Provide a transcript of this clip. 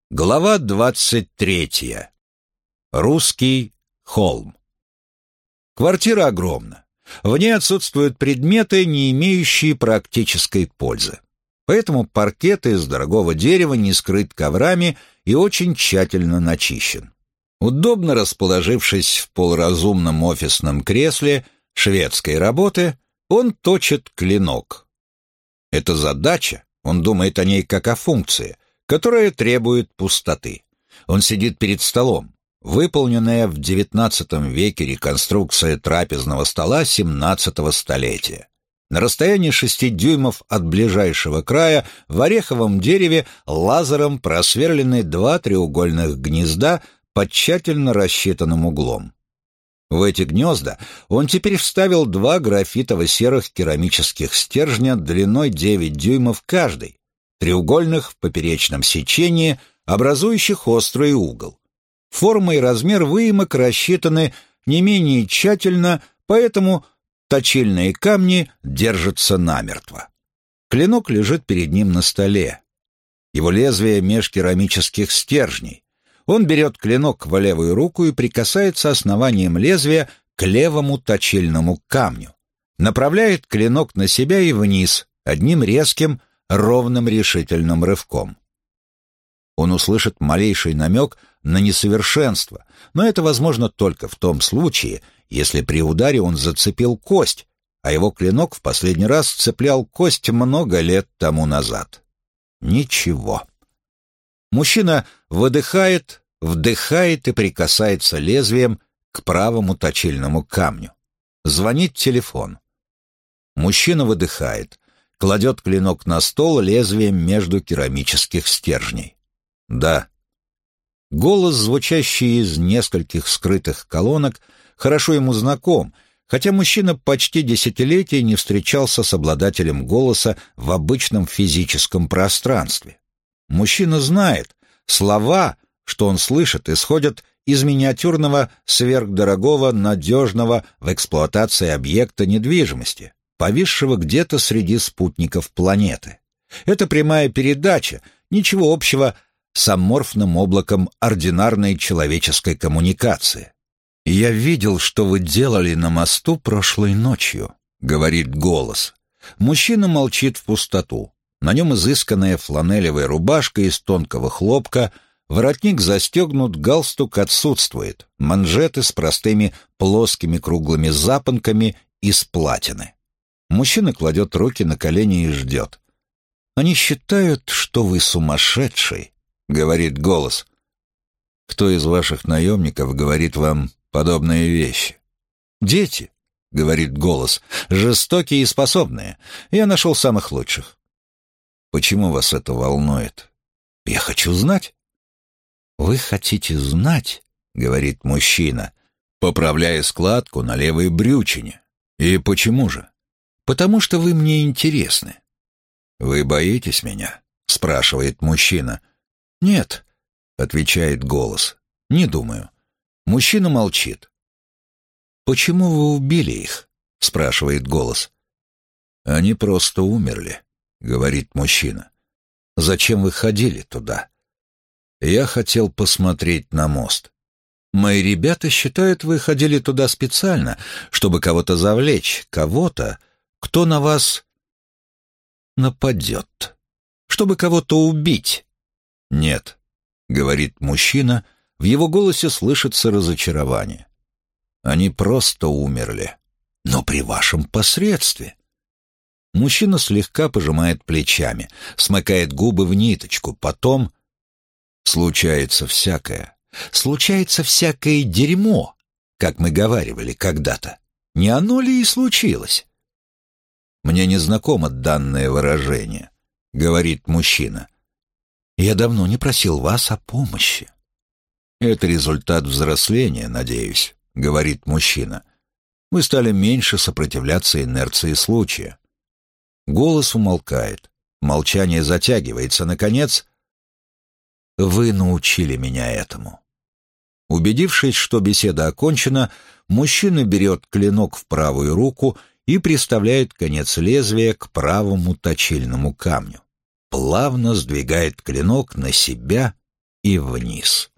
Глава 23. Русский холм. Квартира огромна. В ней отсутствуют предметы, не имеющие практической пользы. Поэтому паркет из дорогого дерева не скрыт коврами и очень тщательно начищен. Удобно расположившись в полуразумном офисном кресле шведской работы, он точит клинок. Это задача, он думает о ней как о функции, которая требует пустоты. Он сидит перед столом, выполненная в XIX веке реконструкция трапезного стола XVII столетия. На расстоянии 6 дюймов от ближайшего края в ореховом дереве лазером просверлены 2 треугольных гнезда под тщательно рассчитанным углом. В эти гнезда он теперь вставил 2 графитово-серых керамических стержня длиной 9 дюймов каждый, треугольных в поперечном сечении, образующих острый угол. Форма и размер выемок рассчитаны не менее тщательно, поэтому точильные камни держатся намертво. Клинок лежит перед ним на столе. Его лезвие меж керамических стержней. Он берет клинок в левую руку и прикасается основанием лезвия к левому точильному камню. Направляет клинок на себя и вниз, одним резким, ровным решительным рывком. Он услышит малейший намек на несовершенство, но это возможно только в том случае, если при ударе он зацепил кость, а его клинок в последний раз цеплял кость много лет тому назад. Ничего. Мужчина выдыхает, вдыхает и прикасается лезвием к правому точильному камню. Звонит телефон. Мужчина выдыхает, кладет клинок на стол лезвием между керамических стержней. «Да». Голос, звучащий из нескольких скрытых колонок, хорошо ему знаком, хотя мужчина почти десятилетия не встречался с обладателем голоса в обычном физическом пространстве. Мужчина знает, слова, что он слышит, исходят из миниатюрного, сверхдорогого, надежного в эксплуатации объекта недвижимости, повисшего где-то среди спутников планеты. Это прямая передача, ничего общего с аморфным облаком ординарной человеческой коммуникации. «Я видел, что вы делали на мосту прошлой ночью», — говорит голос. Мужчина молчит в пустоту. На нем изысканная фланелевая рубашка из тонкого хлопка, воротник застегнут, галстук отсутствует, манжеты с простыми плоскими круглыми запонками из платины. Мужчина кладет руки на колени и ждет. «Они считают, что вы сумасшедший», — говорит голос. «Кто из ваших наемников говорит вам подобные вещи?» «Дети», — говорит голос, — «жестокие и способные. Я нашел самых лучших». «Почему вас это волнует?» «Я хочу знать». «Вы хотите знать?» — говорит мужчина, поправляя складку на левой брючине. «И почему же?» «Потому что вы мне интересны». «Вы боитесь меня?» — спрашивает мужчина. «Нет», — отвечает голос, — «не думаю». Мужчина молчит. «Почему вы убили их?» — спрашивает голос. «Они просто умерли», — говорит мужчина. «Зачем вы ходили туда?» «Я хотел посмотреть на мост». «Мои ребята считают, вы ходили туда специально, чтобы кого-то завлечь, кого-то, кто на вас нападет, чтобы кого-то убить». «Нет», — говорит мужчина, в его голосе слышится разочарование. «Они просто умерли, но при вашем посредстве». Мужчина слегка пожимает плечами, смыкает губы в ниточку, потом... Случается всякое дерьмо, как мы говаривали когда-то. Не оно ли и случилось? «Мне не знакомо данное выражение», — говорит мужчина. «Я давно не просил вас о помощи». «Это результат взросления, надеюсь», — говорит мужчина. «Вы стали меньше сопротивляться инерции случая». Голос умолкает. Молчание затягивается. Наконец, «Вы научили меня этому». Убедившись, что беседа окончена, мужчина берет клинок в правую руку и приставляет конец лезвия к правому точильному камню. Плавно сдвигает клинок на себя и вниз.